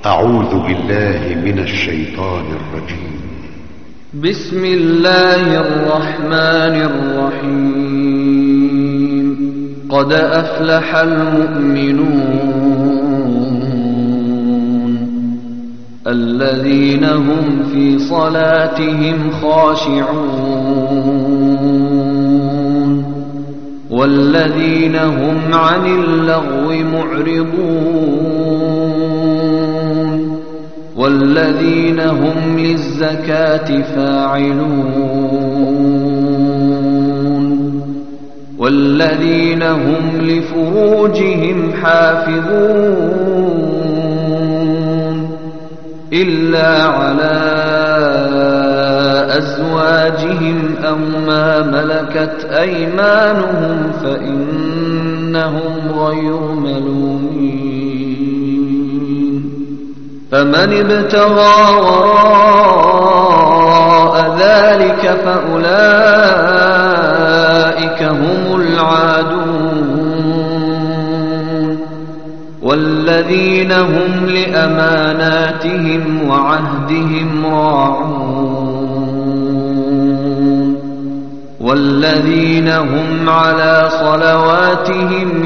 أعوذ بالله من الشيطان الرجيم. بسم الله الرحمن الرحيم. قد أفلح المؤمنون الذين هم في صلاتهم خاشعون والذين هم عن اللغو معرضون والذين هم للزكاة فاعلون والذين هم لفروجهم حافظون إلا على أزواجهم أو ما ملكت أيمانهم فإنهم غير ملومين. فمن ابتغى وراء ذلك فأولئك هم العادون والذين هم لأماناتهم وعهدهم راعون والذين هم على صلواتهم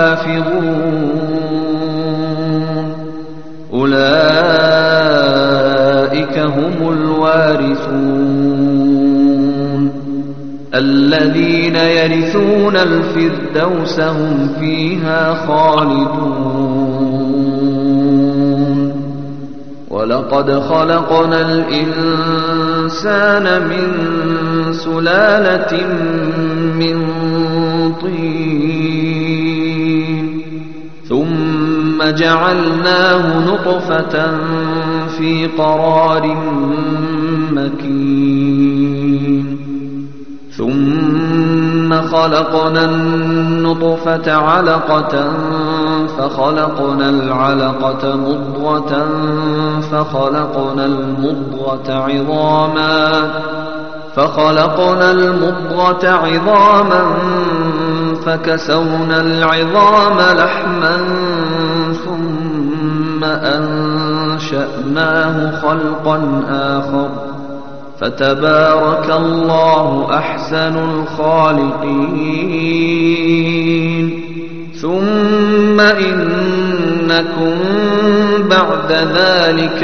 يحافظون أولئك هم الوارثون الذين يرثون الفردوس هم فيها خالدون. ولقد خلقنا الإنسان من سلالة من طين ثم جعلناه نطفة في قرار مكين ثم خلقنا النطفة علقة فخلقنا العلقة مضغة فخلقنا المضغة عظاما فكسونا العظام لحما ثم أنشأناه خلقا آخر فتبارك الله أحسن الخالقين. ثم إنكم بعد ذلك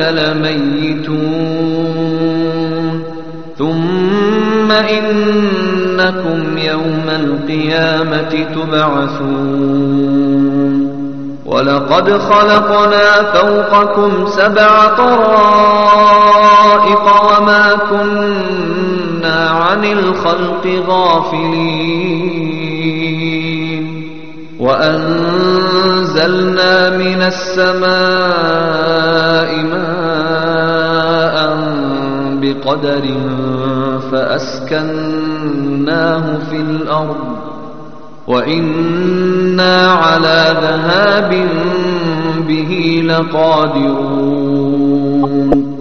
لميتون ثم إنكم يوم القيامة تبعثون. ولقد خلقنا فوقكم 7 طرائق وما كنا عن الخلق غافلين وأنزلنا من السماء ماء بقدر فأسكناه في الأرض وإنا على ذهاب به لقادرون.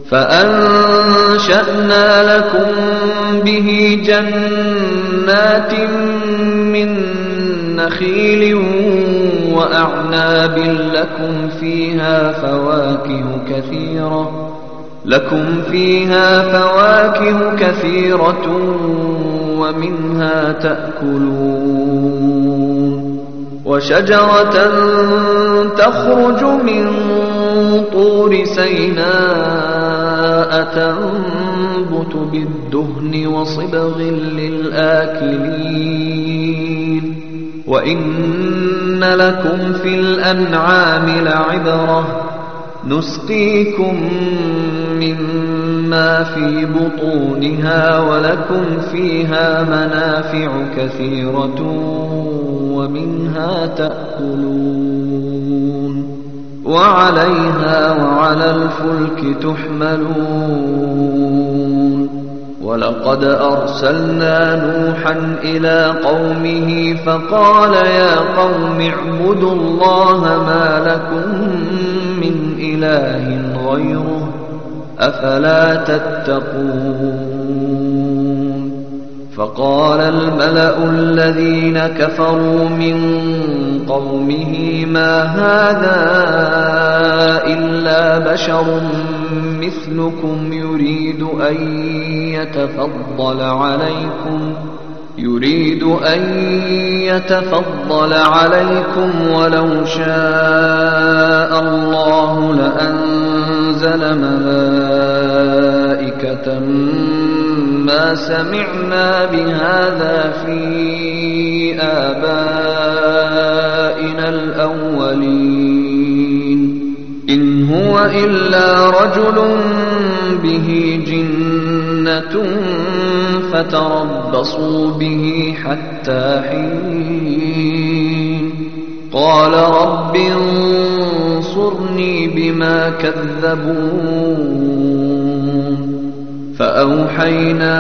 فأنشأنا لكم به جنات من نخيل وأعناب لكم فيها فواكه كثيرة ومنها تأكلون. وشجرة تخرج من طور سيناء تنبت بالدهن وصبغ للآكلين. وإن لكم في الأنعام لعبرة نسقيكم مما في بطونها ولكم فيها منافع كثيرة ومنها تأكلون وعليها وعلى الفلك تحملون. ولقد أرسلنا نوحا إلى قومه فقال يا قوم اعبدوا الله ما لكم من إله غيره أفلا تتقون. فقال الملأ الذين كفروا من قومه ما هذا إلا بشر مثلكم يريد أن يتفضل عليكم ولو شاء الله لأنزل ملائكة ما سمعنا بهذا في آبائنا الأولين إن هو إلا رجل به جنة فتربصوا به حتى حين قال رب انصرني بما كذبون فأوحينا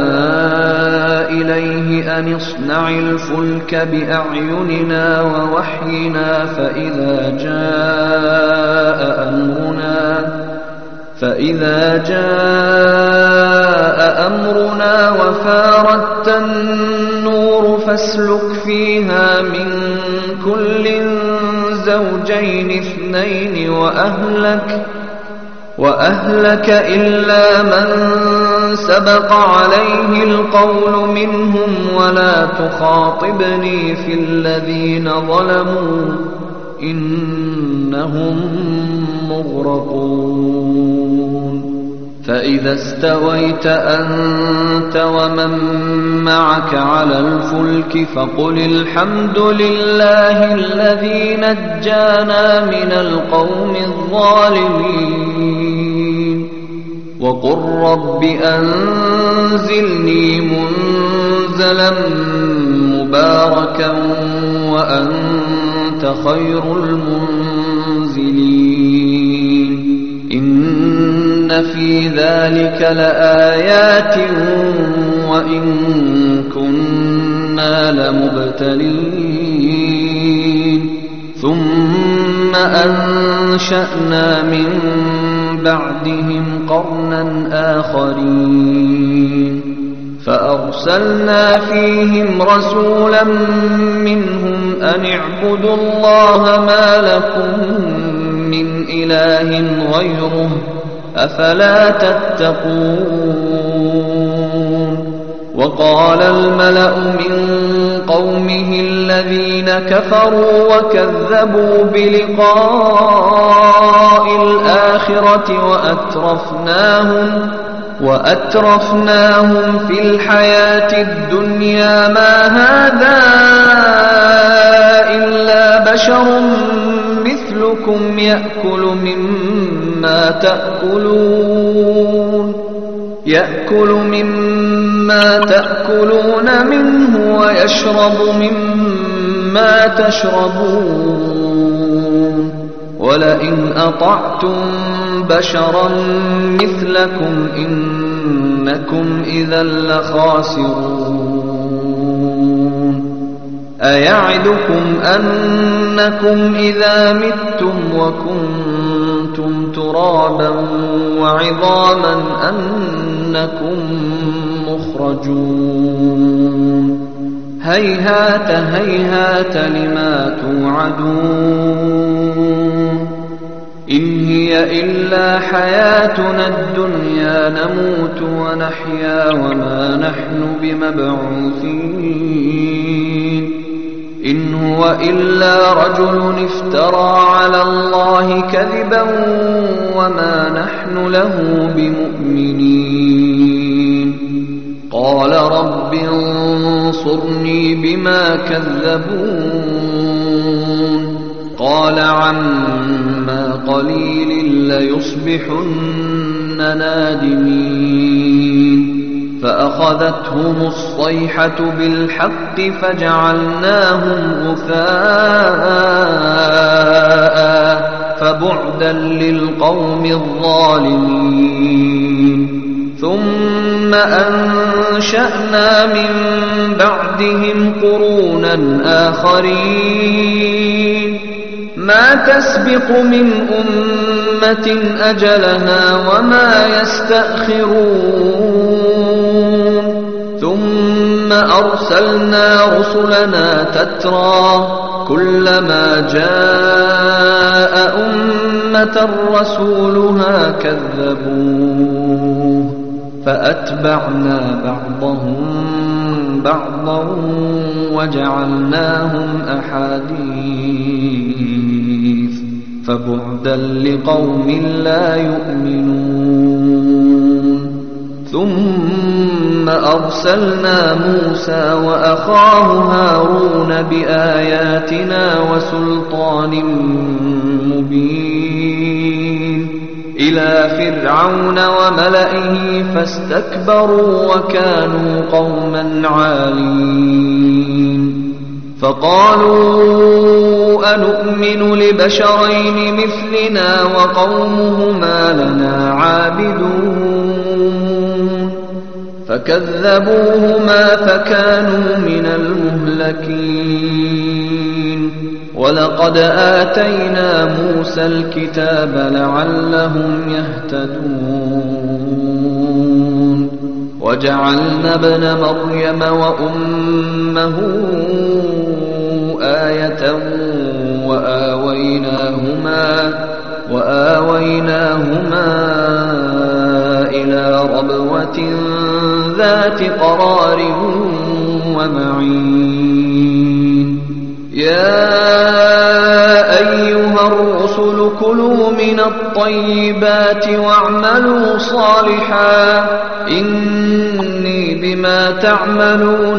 إليه أن اصنع الفلك بأعيننا ووحينا فإذا جاء أمرنا وفاردت النور فاسلك فيها من كل زوجين اثنين وأهلك إلا من سبق عليه القول منهم ولا تخاطبني في الذين ظلموا إنهم مغرقون فإذا استويت أنت ومن معك على الفلك فقل الحمد لله الذي نجانا من القوم الظالمين وقل رب أنزلني منزلا مباركا وأنت خير المنزلين إن في ذلك لآيات وإن كنا لمبتلين ثم أنشأنا من بعدهم قرنا آخرين فأرسلنا فيهم رسولا منهم أن اعبدوا الله ما لكم من إله غيره أفلا تتقون وقال الملأ من قومه الذين كفروا وكذبوا بلقاء الآخرة وأترفناهم في الحياة الدنيا ما هذا إلا بشر مثلكم يأكل مما تأكلون منه ويشرب مما تشربون ولئن أطعتم بشرا مثلكم إنكم إذا لخاسرون أيعدكم أنكم إذا متم وكنتم ترابا وعظاما أنكم مخرجون هيهات هيهات لما توعدون إن هي إلا حياتنا الدنيا نموت ونحيا وما نحن بمبعوثين إن هو إلا رجل افترى على الله كذبا وما نحن له بمؤمنين قال رب انصرني بما كذبون قال عما قليل ليصبحن نادمين فأخذتهم الصيحة بالحق فجعلناهم غثاء فبعدا للقوم الظالمين ثم أنشأنا من بعدهم قرونا آخرين ما تسبق من أمة أجلها وما يستأخرون ثم أرسلنا رسلنا تترى كلما جاء أمة رسولها كذبوه فأتبعنا بعضهم بعضا وجعلناهم أحاديث فبعدا لقوم لا يؤمنون ثم أرسلنا موسى وأخاه هارون بآياتنا وسلطان مبين إلى فرعون وملئه فاستكبروا وكانوا قوما عالين فقالوا أنؤمن لبشرين مثلنا وقومهما لنا عابدون فكذبوهما فكانوا من المهلكين ولقد آتينا موسى الكتاب لعلهم يهتدون وجعلنا ابن مريم وأمه آية وآويناهما إلى ربوة ذات قرار ومعين يا أيها الرسل كلوا من الطيبات واعملوا صالحا إني بما تعملون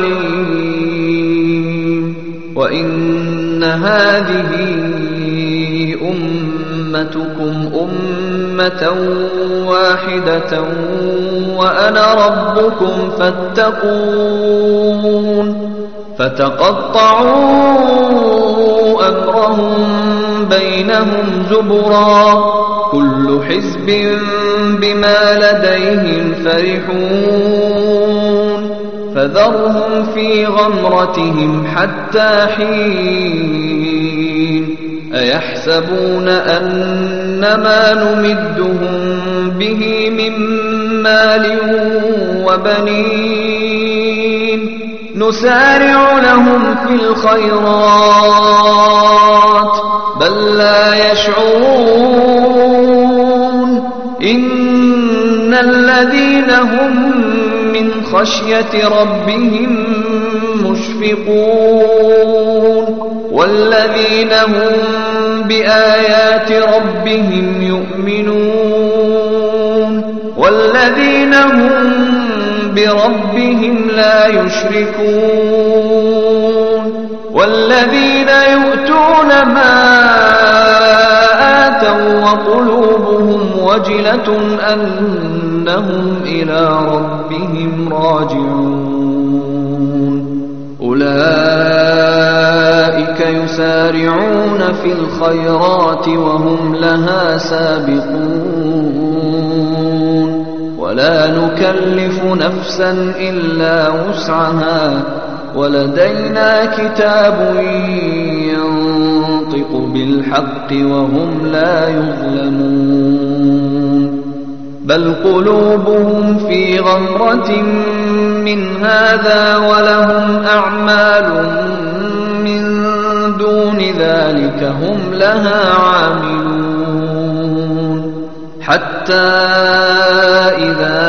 عليم وإن هذه أمتكم أمة واحدة وأنا ربكم فاتقون فتقطعوا أمرهم بينهم زبرا كل حزب بما لديهم فرحون فذرهم في غمرتهم حتى حين أيحسبون أن ما نمدهم به من مال وبنين نسارع لهم في الخيرات بل لا يشعرون إن الذين هم من خشية ربهم مشفقون والذين هم بآيات ربهم يؤمنون والذين هم بربهم لا يشركون والذين يؤتون ما آتوا وقلوبهم وجلة أنهم إلى ربهم راجعون أولئك يسارعون في الخيرات وهم لها سابقون ولا نكلف نفسا إلا وسعها ولدينا كتاب ينطق بالحق وهم لا يظلمون بل قلوبهم في غمرة من هذا ولهم أعمال من دون ذلك هم لها عاملون حتى إذا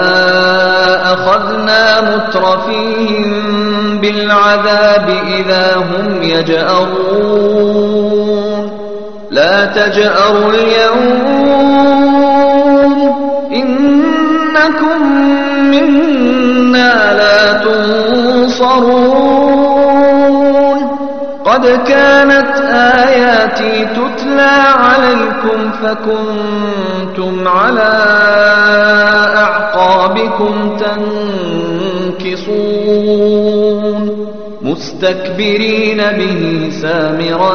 أخذنا مترفيهم بالعذاب إذا هم يجأرون لا تجأروا اليوم إنكم منا لا تنصرون قد كانت آياتي تتلى عليكم فكنتم على أعقابكم تنكصون مستكبرين به سامرا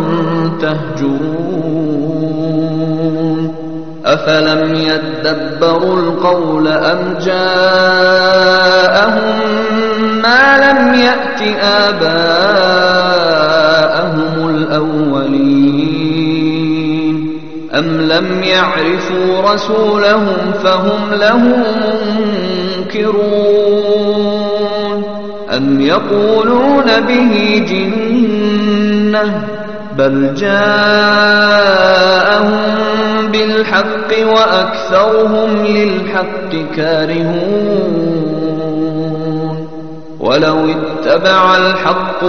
تهجرون أفلم يدبروا القول أم جاءهم ما لم يأت آباءهم الأولين أم لم يعرفوا رسولهم فهم له منكرون أم يقولون به جنة بل جاءهم بالحق وأكثرهم للحق كارهون ولو اتبع الحق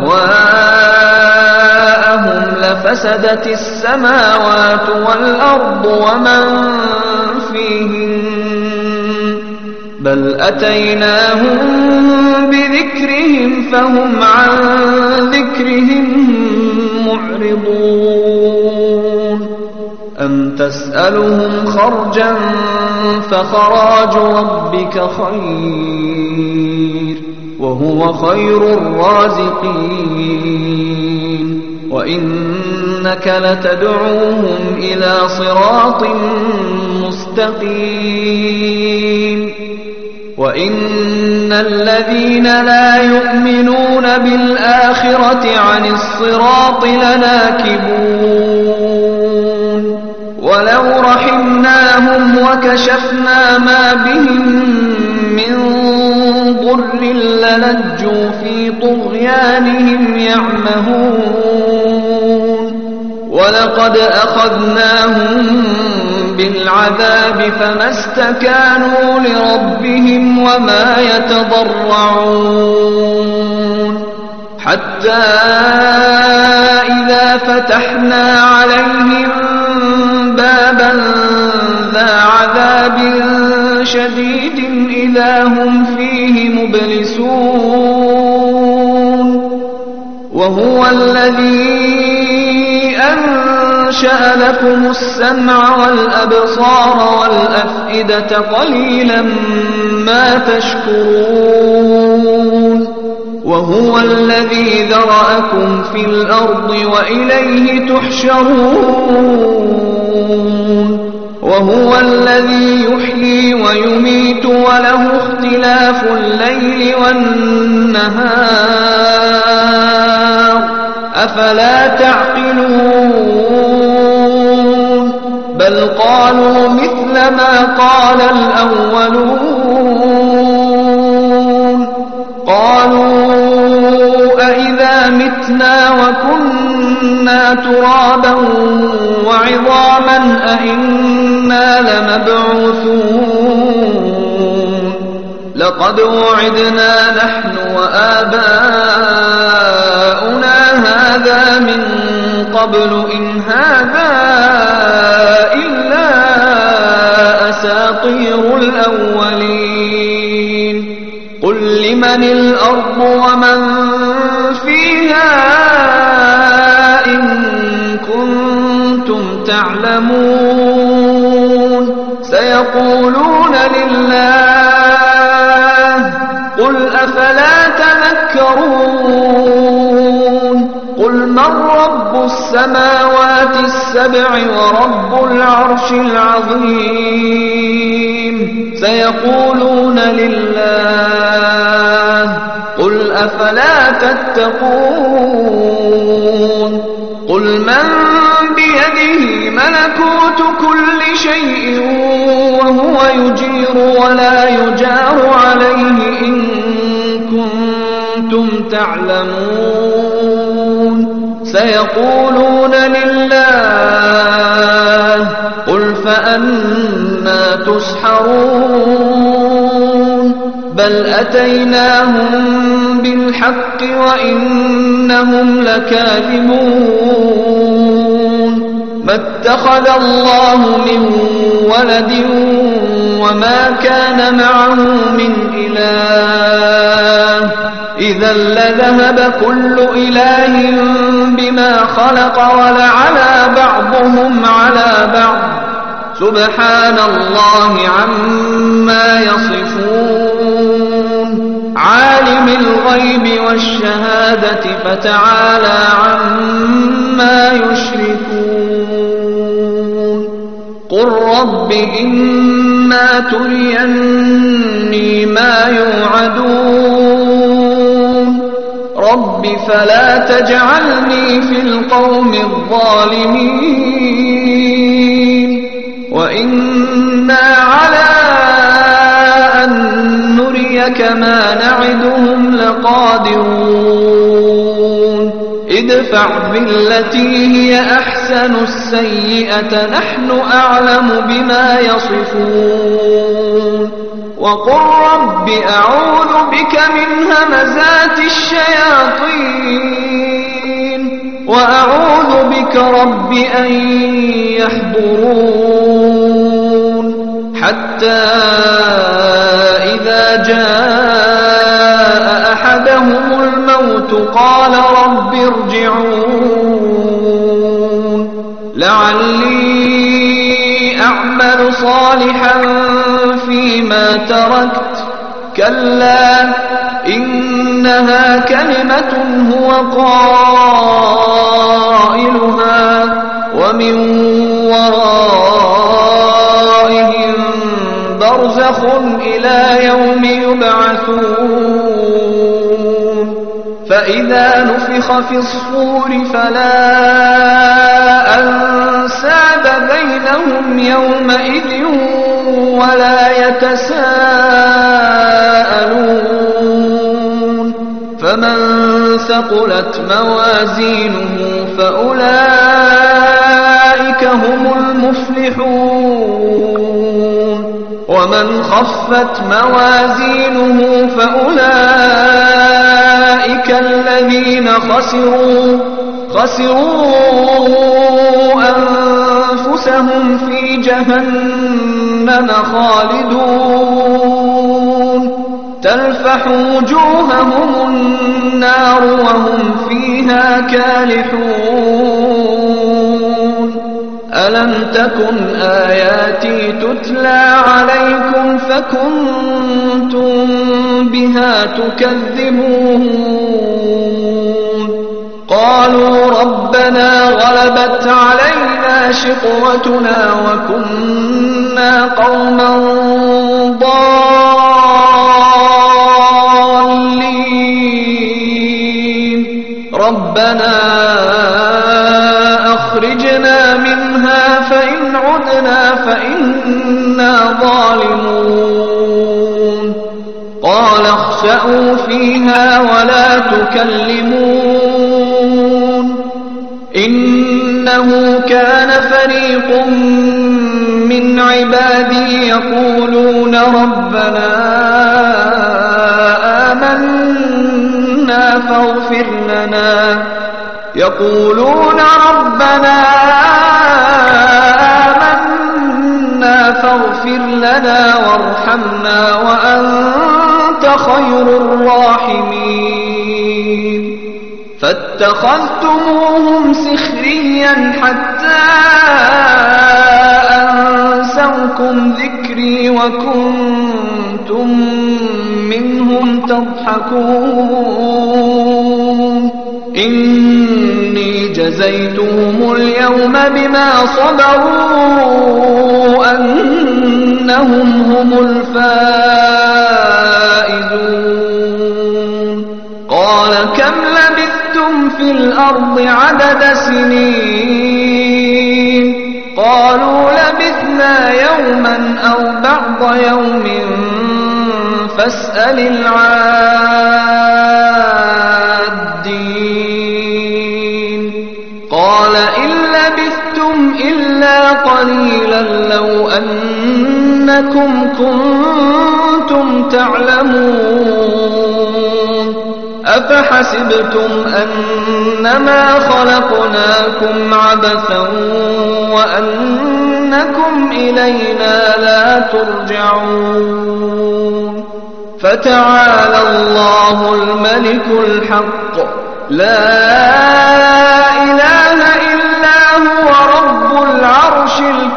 أهواءهم لفسدت السماوات والأرض ومن فيهن بل أتيناهم بذكرهم فهم عن ذكرهم معرضون أم تسألهم خرجا فخراج ربك خير وهو خير الرازقين وإنك لتدعوهم إلى صراط مستقيم وإن الذين لا يؤمنون بالآخرة عن الصراط لناكبون ولو رحمناهم وكشفنا ما بهم من ضر للجوا في طغيانهم يعمهون ولقد أخذناهم بالعذاب فما استكانوا لربهم وما يتضرعون حتى إذا فتحنا عليهم بابا ذا عذاب شديد إذا هم فيه مبلسون وهو الذي أنشأ لكم السمع والأبصار والأفئدة قليلا ما تشكرون وهو الذي ذرأكم في الأرض وإليه تحشرون وهو الذي يحيي ويميت وله اختلاف الليل والنهار أفلا تعقلون بل قالوا مثل ما قال الأولون قالوا أئذا متنا وكنا ترابا وعظاما أئنا لمبعوثون لقد وعدنا نحن وآباؤنا هذا من قبل إن هذا إلا أساطير الأولين قل لمن الأرض ومن فيها إن كنتم تعلمون سيقولون لله قل أفلا تذكرون قل من رب السماوات السبع ورب العرش العظيم سيقولون لله قل أفلا تتقون قل من بيده ملكوت كل شيء وهو يجير ولا يجار عليه إن كنتم تعلمون سيقولون لله قل فأنا تسحرون بل أتيناهم بالحق وإنهم لكاذبون ما اتخذ الله من ولد وما كان معه من إله إذا لذهب كل إله بما خلق ولعلى بعضهم على بعض سبحان الله عما يصفون عالم الغيب والشهادة فتعالى عما يشركون قل رب إما تريني ما يوعدون رب فلا تجعلني في القوم الظالمين وإنا على أن نريك إنك ما نعدهم لقادرون ادفع بالتي هي أحسن السيئة نحن أعلم بما يصفون وقل رب أعوذ بك من همزات الشياطين وأعوذ بك رب أن يحضرون حتى إذا جاء أحدهم الموت قال رب ارجعون لعلي أعمل صالحا فيما تركت كلا إنها كلمة هو قائلها ومن ورائهم برزخ إلى يوم يبعثون فإذا نفخ في الصور فلا أنساب بينهم يومئذ ولا يتساءلون فمن ثقلت موازينه فأولئك هم المفلحون ومن خفت موازينه فأولئك الذين خسروا أنفسهم في جهنم خالدون تلفح وجوههم النار وهم فيها كالحون ألم تكن آياتي تتلى عليكم فكنتم بها تكذبون قالوا ربنا غلبت علينا شقوتنا وكنا قوما ضالين ربنا أخرجنا منها فإن عدنا فإنا ظالمون قال اخسأوا فيها ولا تكلمون إنه كان فريق من عبادي يقولون ربنا آمنا فاغفر لنا وارحمنا وأنت خير الراحمين فاتخذتموهم سخريا حتى أنسوكم ذكري وكنتم منهم تضحكون إني جزيتهم اليوم بما صبروا أنهم هم الفائزون قال كم لبثتم في الأرض عدد سنين قالوا لبثنا يوما أو بعض يوم فاسأل العادين قال إن لبثتم إلا قليلا لو أنكم كنتم تعلمون أفحسبتم أنما خلقناكم عبثا وأنكم إلينا لا ترجعون فتعالى الله الملك الحق لا إله إلا هو رب العرش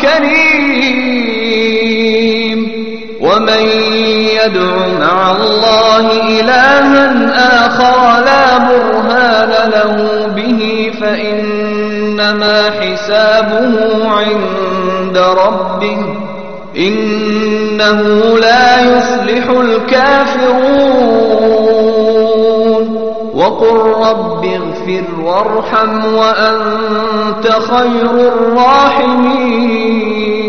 الكريم ومن يدع مع الله إلها آخر لا برهان له به فإنما حسابه عند ربه إنه لا يفلح الكافرون وقل رب اغفر وارحم وأنت خير الراحمين